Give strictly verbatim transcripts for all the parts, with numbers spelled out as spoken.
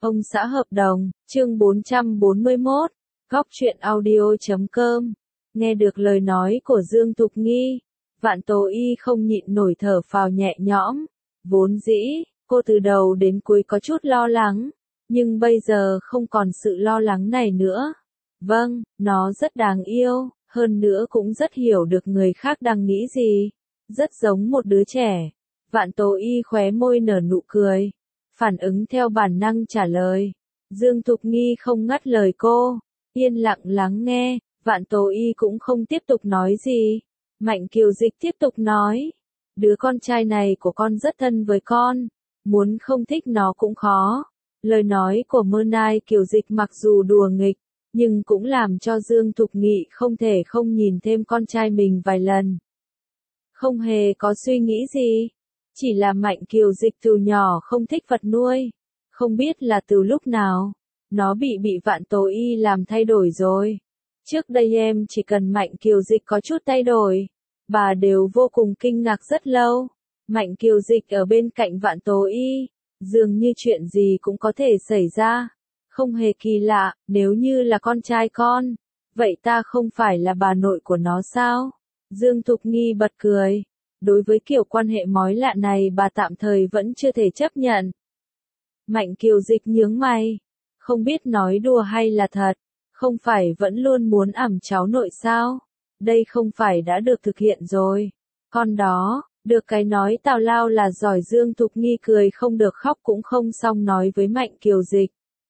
Ông xã hợp đồng, chương bốn trăm bốn mươi mốt, góc truyện audio chấm com. Nghe được lời nói của Dương Thục Nghi, Vạn Tố Y không nhịn nổi thở phào nhẹ nhõm. Vốn dĩ, cô từ đầu đến cuối có chút lo lắng, nhưng bây giờ không còn sự lo lắng này nữa. Vâng, nó rất đáng yêu, hơn nữa cũng rất hiểu được người khác đang nghĩ gì. Rất giống một đứa trẻ. Vạn Tố Y khóe môi nở nụ cười, phản ứng theo bản năng trả lời. Dương Thục Nghi không ngắt lời cô, yên lặng lắng nghe. Vạn Tố Y cũng không tiếp tục nói gì. Mạnh Kiều Dịch tiếp tục nói, đứa con trai này của con rất thân với con, muốn không thích nó cũng khó. Lời nói của Mơ Nai Kiều Dịch mặc dù đùa nghịch, nhưng cũng làm cho Dương Thục Nghị không thể không nhìn thêm con trai mình vài lần. Không hề có suy nghĩ gì, chỉ là Mạnh Kiều Dịch từ nhỏ không thích vật nuôi, không biết là từ lúc nào, nó bị bị Vạn Tố Y làm thay đổi rồi. Trước đây em chỉ cần Mạnh Kiều Dịch có chút thay đổi, bà đều vô cùng kinh ngạc rất lâu. Mạnh Kiều Dịch ở bên cạnh Vạn Tố Y, dường như chuyện gì cũng có thể xảy ra. Không hề kỳ lạ, nếu như là con trai con, vậy ta không phải là bà nội của nó sao? Dương Thục Nghi bật cười. Đối với kiểu quan hệ mói lạ này bà tạm thời vẫn chưa thể chấp nhận. Mạnh Kiều Dịch nhướng mày, không biết nói đùa hay là thật, không phải vẫn luôn muốn ẵm cháu nội sao? Đây không phải đã được thực hiện rồi. Con đó, được cái nói tào lao là giỏi. Dương Thục Nghi cười không được khóc cũng không xong nói với Mạnh Kiều Dịch.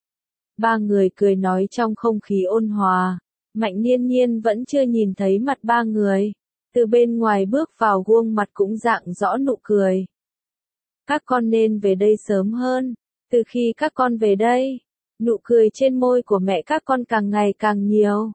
Ba người cười nói trong không khí ôn hòa. Mạnh Niên Nhiên vẫn chưa nhìn thấy mặt ba người. Từ bên ngoài bước vào gương mặt cũng rạng rõ nụ cười. Các con nên về đây sớm hơn. Từ khi các con về đây, nụ cười trên môi của mẹ các con càng ngày càng nhiều.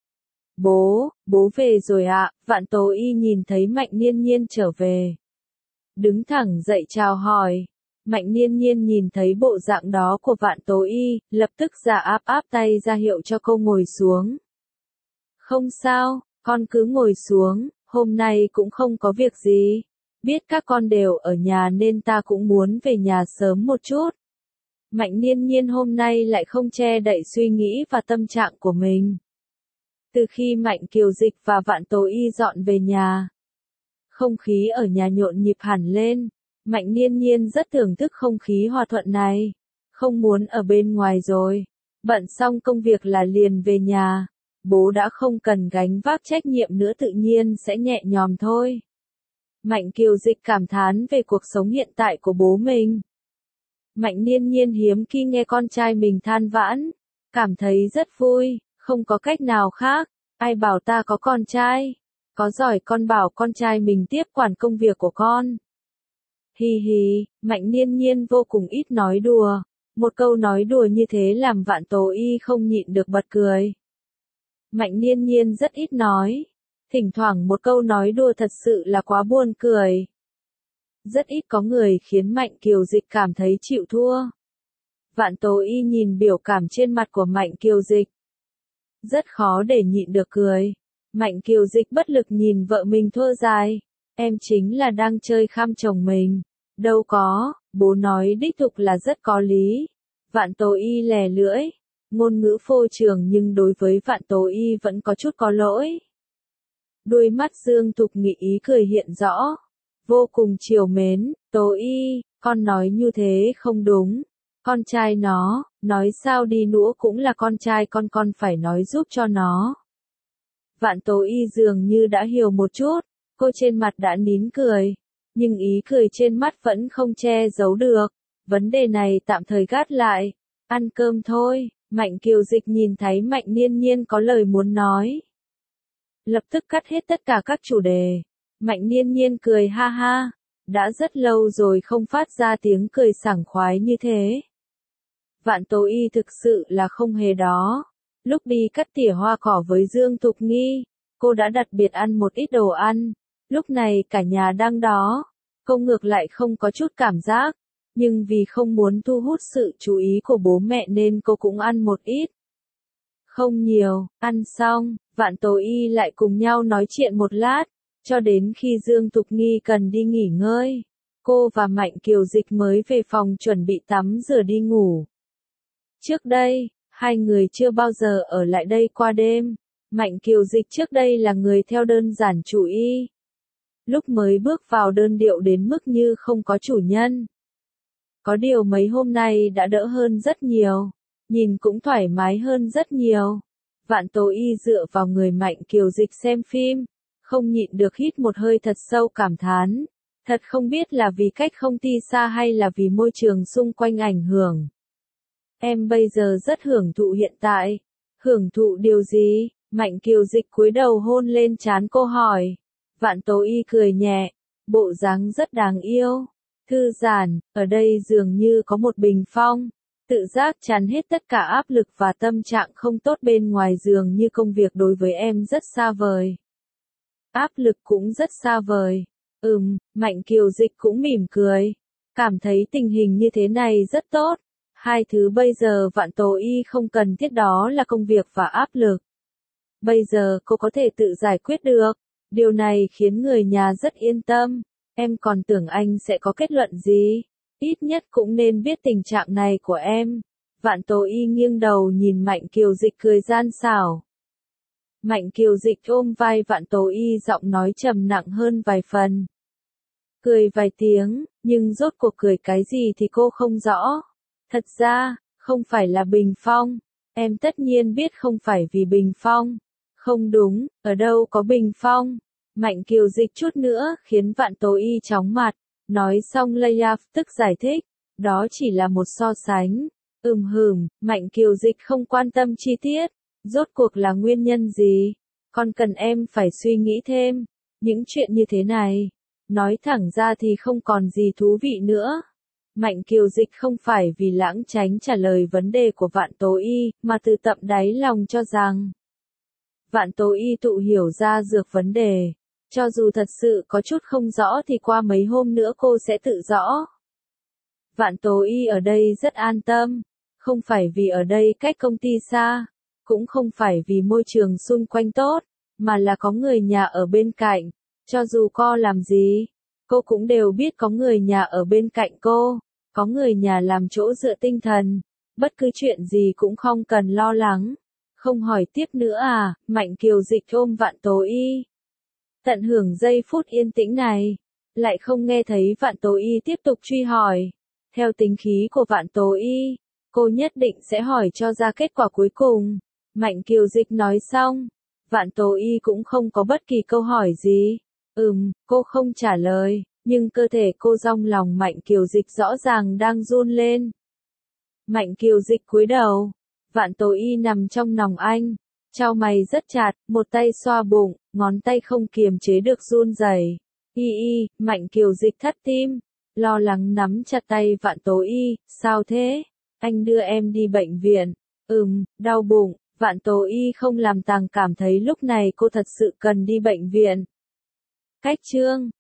Bố, bố về rồi ạ. Vạn Tố Y nhìn thấy Mạnh Niên Nhiên trở về, đứng thẳng dậy chào hỏi. Mạnh Niên Nhiên nhìn thấy bộ dạng đó của Vạn Tố Y, lập tức ra áp áp tay ra hiệu cho cô ngồi xuống. Không sao, con cứ ngồi xuống, hôm nay cũng không có việc gì. Biết các con đều ở nhà nên ta cũng muốn về nhà sớm một chút. Mạnh Niên Nhiên hôm nay lại không che đậy suy nghĩ và tâm trạng của mình. Từ khi Mạnh Kiều Dịch và Vạn Tố Y dọn về nhà, không khí ở nhà nhộn nhịp hẳn lên. Mạnh Niên Nhiên rất thưởng thức không khí hòa thuận này, không muốn ở bên ngoài rồi. Bận xong công việc là liền về nhà, bố đã không cần gánh vác trách nhiệm nữa, tự nhiên sẽ nhẹ nhõm thôi. Mạnh Kiều Dịch cảm thán về cuộc sống hiện tại của bố mình. Mạnh Niên Nhiên hiếm khi nghe con trai mình than vãn, cảm thấy rất vui, không có cách nào khác. Ai bảo ta có con trai, có giỏi con bảo con trai mình tiếp quản công việc của con. Hi hi, Mạnh Niên Nhiên vô cùng ít nói đùa. Một câu nói đùa như thế làm Vạn Tố Y không nhịn được bật cười. Mạnh Niên Nhiên rất ít nói, thỉnh thoảng một câu nói đùa thật sự là quá buồn cười. Rất ít có người khiến Mạnh Kiều Dịch cảm thấy chịu thua. Vạn Tố Y nhìn biểu cảm trên mặt của Mạnh Kiều Dịch, rất khó để nhịn được cười. Mạnh Kiều Dịch bất lực nhìn vợ mình thua dài. Em chính là đang chơi khăm chồng mình. Đâu có, bố nói đích thực là rất có lý. Vạn Tố Y lè lưỡi, ngôn ngữ phô trương nhưng đối với Vạn Tố Y vẫn có chút có lỗi. Đôi mắt Dương Thục Nghị ý cười hiện rõ, vô cùng trìu mến. Tố Y, con nói như thế không đúng. Con trai nó, nói sao đi nữa cũng là con trai con, con phải nói giúp cho nó. Vạn Tố Y dường như đã hiểu một chút, cô trên mặt đã nín cười, nhưng ý cười trên mắt vẫn không che giấu được. Vấn đề này tạm thời gác lại, ăn cơm thôi. Mạnh Kiều Dịch nhìn thấy Mạnh Niên Nhiên có lời muốn nói, lập tức cắt hết tất cả các chủ đề. Mạnh Niên Nhiên cười ha ha, đã rất lâu rồi không phát ra tiếng cười sảng khoái như thế. Vạn Tố Y thực sự là không hề đó. Lúc đi cắt tỉa hoa cỏ với Dương Thục Nghi, cô đã đặc biệt ăn một ít đồ ăn. Lúc này cả nhà đang đó, cô ngược lại không có chút cảm giác, nhưng vì không muốn thu hút sự chú ý của bố mẹ nên cô cũng ăn một ít. Không nhiều, ăn xong, Vạn Tố Y lại cùng nhau nói chuyện một lát, cho đến khi Dương Thục Nghi cần đi nghỉ ngơi. Cô và Mạnh Kiều Dịch mới về phòng chuẩn bị tắm rửa đi ngủ. Trước đây, hai người chưa bao giờ ở lại đây qua đêm. Mạnh Kiều Dịch trước đây là người theo đơn giản chủ y. Lúc mới bước vào đơn điệu đến mức như không có chủ nhân. Có điều mấy hôm nay đã đỡ hơn rất nhiều, nhìn cũng thoải mái hơn rất nhiều. Vạn Tố Y dựa vào người Mạnh Kiều Dịch xem phim, không nhịn được hít một hơi thật sâu cảm thán. Thật không biết là vì cách không ti xa hay là vì môi trường xung quanh ảnh hưởng. Em bây giờ rất hưởng thụ hiện tại. Hưởng thụ điều gì? Mạnh Kiều Dịch cúi đầu hôn lên trán cô hỏi. Vạn Tố Y cười nhẹ, bộ dáng rất đáng yêu. Thư giãn, ở đây dường như có một bình phong. Tự giác chắn hết tất cả áp lực và tâm trạng không tốt bên ngoài, dường như công việc đối với em rất xa vời. Áp lực cũng rất xa vời. Ừm, Mạnh Kiều Dịch cũng mỉm cười. Cảm thấy tình hình như thế này rất tốt. Hai thứ bây giờ Vạn Tố Y không cần thiết đó là công việc và áp lực. Bây giờ cô có thể tự giải quyết được. Điều này khiến người nhà rất yên tâm. Em còn tưởng anh sẽ có kết luận gì? Ít nhất cũng nên biết tình trạng này của em. Vạn Tố Y nghiêng đầu nhìn Mạnh Kiều Dịch cười gian xảo. Mạnh Kiều Dịch ôm vai Vạn Tố Y, giọng nói trầm nặng hơn vài phần. Cười vài tiếng, nhưng rốt cuộc cười cái gì thì cô không rõ. Thật ra, không phải là bình phong. Em tất nhiên biết không phải vì bình phong. Không đúng, ở đâu có bình phong. Mạnh Kiều Dịch chút nữa khiến Vạn Tố Y chóng mặt. Nói xong Layaf tức giải thích. Đó chỉ là một so sánh. Ừm hừm, Mạnh Kiều Dịch không quan tâm chi tiết. Rốt cuộc là nguyên nhân gì? Còn cần em phải suy nghĩ thêm. Những chuyện như thế này, nói thẳng ra thì không còn gì thú vị nữa. Mạnh Kiều Dịch không phải vì lãng tránh trả lời vấn đề của Vạn Tố Y, mà từ tận đáy lòng cho rằng Vạn Tố Y tự hiểu ra dược vấn đề. Cho dù thật sự có chút không rõ thì qua mấy hôm nữa cô sẽ tự rõ. Vạn Tố Y ở đây rất an tâm. Không phải vì ở đây cách công ty xa. Cũng không phải vì môi trường xung quanh tốt. Mà là có người nhà ở bên cạnh. Cho dù cô làm gì, cô cũng đều biết có người nhà ở bên cạnh cô. Có người nhà làm chỗ dựa tinh thần. Bất cứ chuyện gì cũng không cần lo lắng. Không hỏi tiếp nữa à? Mạnh Kiều Dịch ôm Vạn Tố Y. Tận hưởng giây phút yên tĩnh này. Lại không nghe thấy Vạn Tố Y tiếp tục truy hỏi. Theo tính khí của Vạn Tố Y, cô nhất định sẽ hỏi cho ra kết quả cuối cùng. Mạnh Kiều Dịch nói xong. Vạn Tố Y cũng không có bất kỳ câu hỏi gì. Ừm, cô không trả lời. Nhưng cơ thể cô trong lòng Mạnh Kiều Dịch rõ ràng đang run lên. Mạnh Kiều Dịch cúi đầu. Vạn Tố Y nằm trong lòng anh. Chau mày rất chặt, một tay xoa bụng, ngón tay không kiềm chế được run rẩy. Y y, Mạnh Kiều Dịch thắt tim. Lo lắng nắm chặt tay Vạn Tố Y. Sao thế? Anh đưa em đi bệnh viện. Ừm, đau bụng. Vạn Tố Y không làm tàng cảm thấy lúc này cô thật sự cần đi bệnh viện. Cách chương